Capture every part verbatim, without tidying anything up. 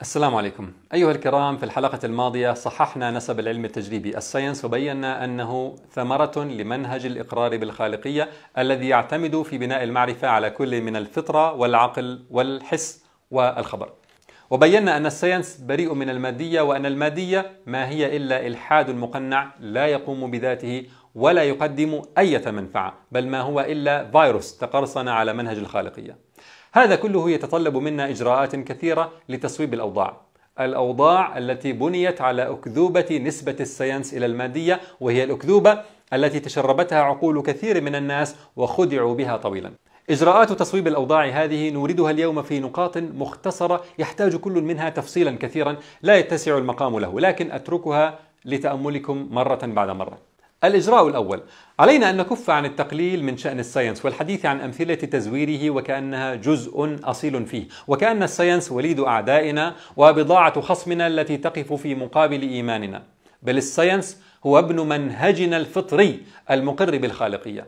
السلام عليكم. أيها الكرام، في الحلقة الماضية صححنا نسب العلم التجريبي الساينس، وبينا أنه ثمرة لمنهج الإقرار بالخالقية الذي يعتمد في بناء المعرفة على كل من الفطرة والعقل والحس والخبر. وبينا أن الساينس بريء من المادية، وأن المادية ما هي إلا إلحاد مقنع لا يقوم بذاته ولا يقدم أي منفعة، بل ما هو إلا فيروس تقرصن على منهج الخالقية. هذا كله يتطلب منا إجراءات كثيرة لتصويب الأوضاع الأوضاع التي بنيت على أكذوبة نسبة الساينس إلى المادية، وهي الأكذوبة التي تشربتها عقول كثير من الناس وخدعوا بها طويلا. إجراءات تصويب الأوضاع هذه نوردها اليوم في نقاط مختصرة يحتاج كل منها تفصيلا كثيرا لا يتسع المقام له، لكن أتركها لتأملكم مرة بعد مرة. الإجراء الأول: علينا أن نكف عن التقليل من شأن الساينس والحديث عن أمثلة تزويره وكأنها جزء أصيل فيه، وكأن الساينس وليد أعدائنا وبضاعة خصمنا التي تقف في مقابل إيماننا، بل الساينس هو ابن منهجنا الفطري المقر بالخالقية.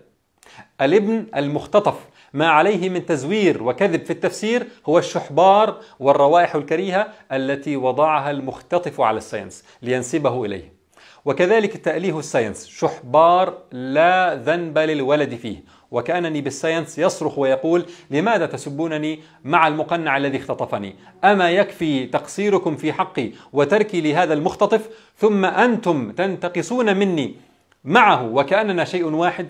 الابن المختطف ما عليه من تزوير وكذب في التفسير هو الشحبار والروائح الكريهة التي وضعها المختطف على الساينس لينسبه إليه. وكذلك تأليه الساينس شحبار لا ذنب للولد فيه، وكأنني بالساينس يصرخ ويقول: لماذا تسبونني مع المقنع الذي اختطفني؟ أما يكفي تقصيركم في حقي وتركي لهذا المختطف، ثم أنتم تنتقصون مني معه وكأننا شيء واحد؟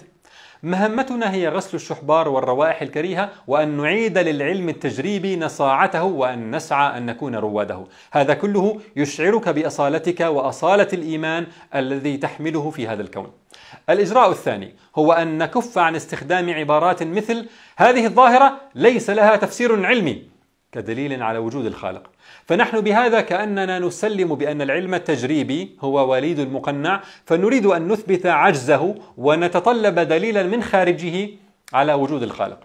مهمتنا هي غسل الشحبار والروائح الكريهة، وأن نعيد للعلم التجريبي نصاعته، وأن نسعى أن نكون رواده. هذا كله يشعرك بأصالتك وأصالة الإيمان الذي تحمله في هذا الكون. الإجراء الثاني هو أن نكف عن استخدام عبارات مثل: هذه الظاهرة ليس لها تفسير علمي، كدليل على وجود الخالق. فنحن بهذا كأننا نسلم بأن العلم التجريبي هو وليد المقنع، فنريد أن نثبت عجزه ونتطلب دليلا من خارجه على وجود الخالق.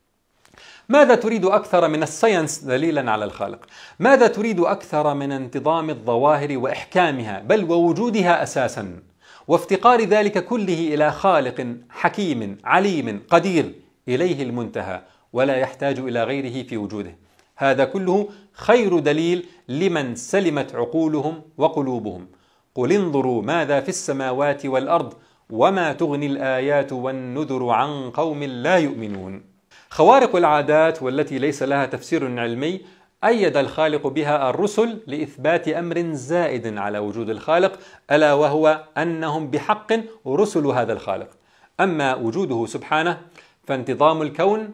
ماذا تريد أكثر من الساينس دليلا على الخالق؟ ماذا تريد أكثر من انتظام الظواهر وإحكامها بل ووجودها أساسا، وافتقار ذلك كله إلى خالق حكيم عليم قدير إليه المنتهى ولا يحتاج إلى غيره في وجوده؟ هذا كله خير دليل لمن سلمت عقولهم وقلوبهم. قل انظروا ماذا في السماوات والأرض وما تغني الآيات والنذر عن قوم لا يؤمنون. خوارق العادات والتي ليس لها تفسير علمي أيد الخالق بها الرسل لإثبات أمر زائد على وجود الخالق، ألا وهو أنهم بحق رسل هذا الخالق. أما وجوده سبحانه فانتظام الكون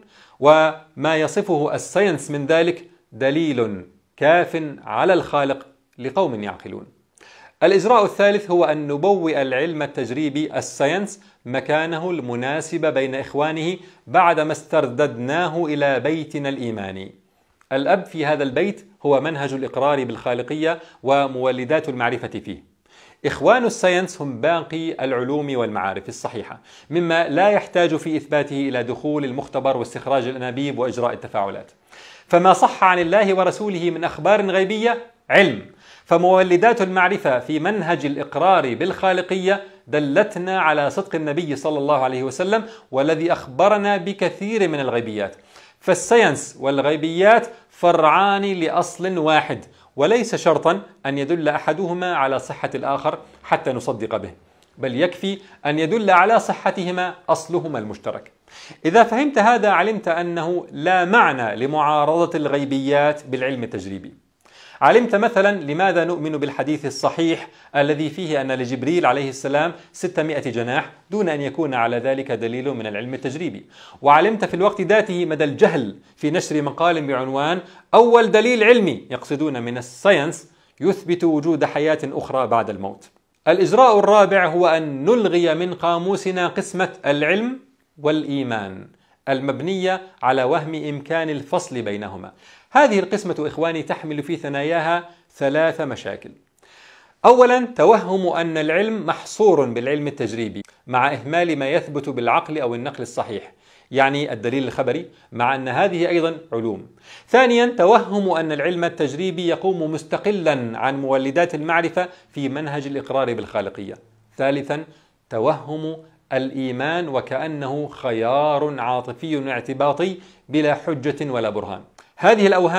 وما يصفه الساينس من ذلك دليل كاف على الخالق لقوم يعقلون. الإجراء الثالث هو أن نبوئ العلم التجريبي الساينس مكانه المناسب بين إخوانه بعدما استرددناه إلى بيتنا الإيماني. الأب في هذا البيت هو منهج الإقرار بالخالقية ومولدات المعرفة فيه. إخوان الساينس هم باقي العلوم والمعارف الصحيحة، مما لا يحتاج في إثباته إلى دخول المختبر واستخراج الأنابيب وإجراء التفاعلات. فما صح عن الله ورسوله من أخبار غيبية علم، فمولدات المعرفة في منهج الإقرار بالخالقية دلتنا على صدق النبي صلى الله عليه وسلم والذي أخبرنا بكثير من الغيبيات. فالساينس والغيبيات فرعان لأصل واحد، وليس شرطا أن يدل أحدهما على صحة الآخر حتى نصدق به، بل يكفي أن يدل على صحتهما أصلهما المشترك. إذا فهمت هذا علمت أنه لا معنى لمعارضة الغيبيات بالعلم التجريبي. علمت مثلا لماذا نؤمن بالحديث الصحيح الذي فيه أن لجبريل عليه السلام ستمائة جناح دون أن يكون على ذلك دليل من العلم التجريبي. وعلمت في الوقت ذاته مدى الجهل في نشر مقال بعنوان أول دليل علمي يقصدون من الساينس يثبت وجود حياة أخرى بعد الموت. الإجراء الرابع هو أن نلغي من قاموسنا قسمة العلم والإيمان المبنية على وهم إمكان الفصل بينهما. هذه القسمة إخواني تحمل في ثناياها ثلاث مشاكل. أولا، توهم أن العلم محصور بالعلم التجريبي مع إهمال ما يثبت بالعقل أو النقل الصحيح، يعني الدليل الخبري، مع أن هذه أيضا علوم. ثانيا، توهم أن العلم التجريبي يقوم مستقلا عن مولدات المعرفة في منهج الإقرار بالخالقية. ثالثا، توهم الإيمان وكأنه خيار عاطفي اعتباطي بلا حجة ولا برهان. هذه الأوهام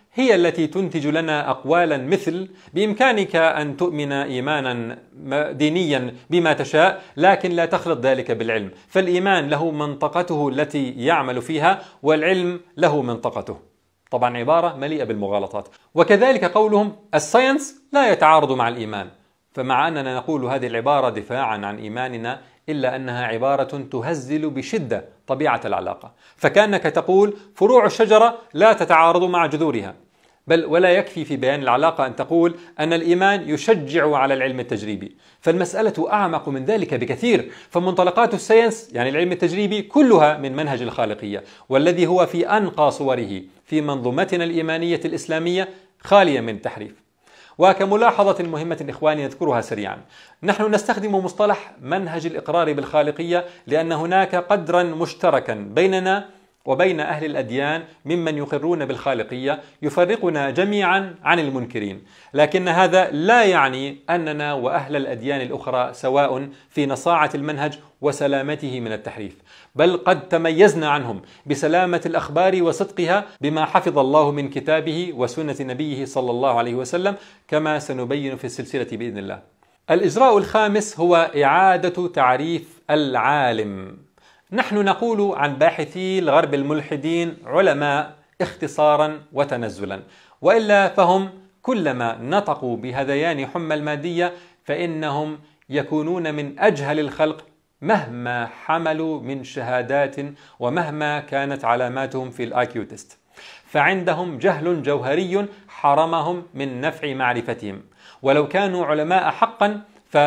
هي التي تنتج لنا أقوالا مثل: بإمكانك أن تؤمن إيمانا دينيا بما تشاء، لكن لا تخلط ذلك بالعلم، فالإيمان له منطقته التي يعمل فيها، والعلم له منطقته. طبعا عبارة مليئة بالمغالطات. وكذلك قولهم: الساينس لا يتعارض مع الإيمان. فمع أننا نقول هذه العبارة دفاعا عن إيماننا، إلا أنها عبارة تهزل بشدة طبيعة العلاقة، فكأنك تقول فروع الشجرة لا تتعارض مع جذورها. بل ولا يكفي في بيان العلاقة أن تقول أن الإيمان يشجع على العلم التجريبي، فالمسألة أعمق من ذلك بكثير. فمنطلقات الساينس يعني العلم التجريبي كلها من منهج الخالقية، والذي هو في أنقى صوره في منظومتنا الإيمانية الإسلامية خالية من التحريف. وكملاحظة مهمة إخواني نذكرها سريعا: نحن نستخدم مصطلح منهج الإقرار بالخالقية لأن هناك قدرا مشتركا بيننا وبين أهل الأديان ممن يقرون بالخالقية يفرقنا جميعا عن المنكرين، لكن هذا لا يعني أننا وأهل الأديان الأخرى سواء في نصاعة المنهج وسلامته من التحريف، بل قد تميزنا عنهم بسلامة الأخبار وصدقها بما حفظ الله من كتابه وسنة نبيه صلى الله عليه وسلم، كما سنبين في السلسلة بإذن الله. الإجراء الخامس هو إعادة تعريف العالم. نحن نقول عن باحثي الغرب الملحدين علماء اختصارا وتنزلا، وإلا فهم كلما نطقوا بهذيان حمى المادية فإنهم يكونون من أجهل الخلق مهما حملوا من شهادات ومهما كانت علاماتهم في الآي كيو تيست، فعندهم جهل جوهري حرمهم من نفع معرفتهم. ولو كانوا علماء حقا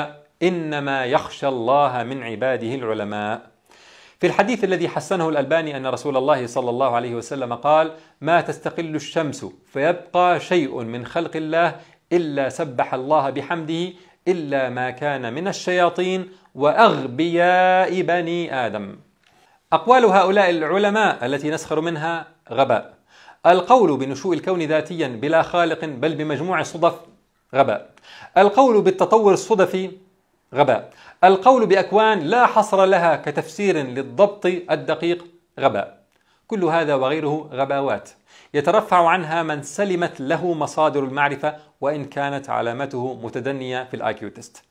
فإنما يخشى الله من عباده العلماء. في الحديث الذي حسنه الألباني أن رسول الله صلى الله عليه وسلم قال: ما تستقل الشمس فيبقى شيء من خلق الله إلا سبح الله بحمده إلا ما كان من الشياطين وأغبياء بني آدم. أقوال هؤلاء العلماء التي نسخر منها غباء. القول بنشوء الكون ذاتيا بلا خالق بل بمجموع صدف غباء. القول بالتطور الصدفي غباء. القول بأكوان لا حصر لها كتفسير للضبط الدقيق غباء. كل هذا وغيره غباوات يترفع عنها من سلمت له مصادر المعرفة وإن كانت علامته متدنية في الآي كيو تيست.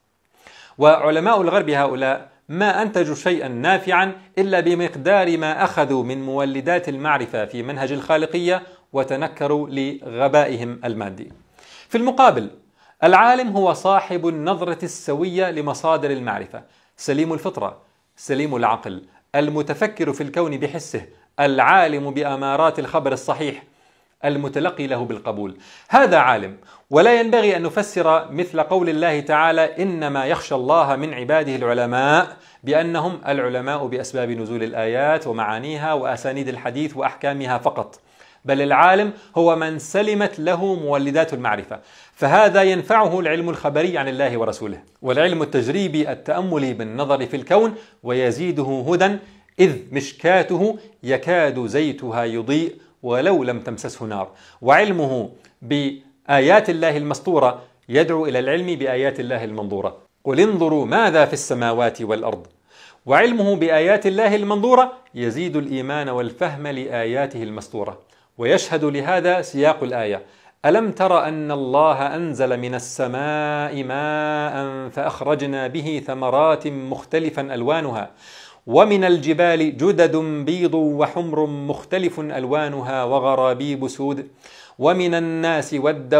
وعلماء الغرب هؤلاء ما أنتجوا شيئا نافعا إلا بمقدار ما أخذوا من مولدات المعرفة في منهج الخالقية وتنكروا لغبائهم المادي. في المقابل العالم هو صاحب النظرة السوية لمصادر المعرفة، سليم الفطرة، سليم العقل، المتفكر في الكون بحسه، العالم بأمارات الخبر الصحيح، المتلقي له بالقبول. هذا عالم. ولا ينبغي أن نفسر مثل قول الله تعالى: إنما يخشى الله من عباده العلماء بأنهم العلماء بأسباب نزول الآيات ومعانيها وأسانيد الحديث وأحكامها فقط، بل العالم هو من سلمت له مولدات المعرفة، فهذا ينفعه العلم الخبري عن الله ورسوله، والعلم التجريبي التأملي بالنظر في الكون ويزيده هدى، إذ مشكاته يكاد زيتها يضيء ولو لم تمسسه نار. وعلمه بآيات الله المسطورة يدعو إلى العلم بآيات الله المنظورة. قل انظروا ماذا في السماوات والأرض. وعلمه بآيات الله المنظورة يزيد الإيمان والفهم لآياته المسطورة. ويشهد لهذا سياق الآية: ألم تر أن الله أنزل من السماء ماء فأخرجنا به ثمرات مختلفا ألوانها ومن الجبال جدد بيض وحمر مختلف ألوانها وغرابيب سود ومن الناس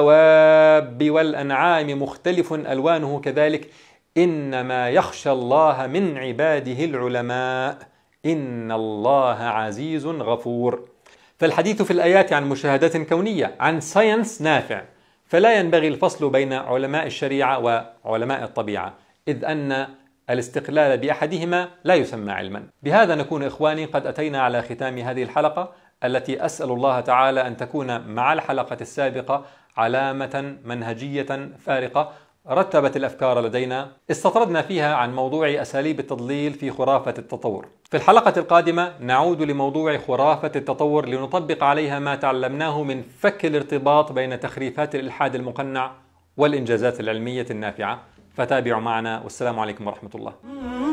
والدواب والأنعام مختلف ألوانه كذلك إنما يخشى الله من عباده العلماء إن الله عزيز غفور. فالحديث في الآيات عن مشاهدات كونية، عن ساينس نافع، فلا ينبغي الفصل بين علماء الشريعة وعلماء الطبيعة، إذ أن الاستقلال بأحدهما لا يسمى علما. بهذا نكون إخواني قد أتينا على ختام هذه الحلقة، التي أسأل الله تعالى أن تكون مع الحلقة السابقة علامة منهجية فارقة رتبت الأفكار لدينا استطردنا فيها عن موضوع أساليب التضليل في خرافة التطور. في الحلقة القادمة نعود لموضوع خرافة التطور لنطبق عليها ما تعلمناه من فك الارتباط بين تخريفات الإلحاد المقنع والإنجازات العلمية النافعة. فتابعوا معنا، والسلام عليكم ورحمة الله.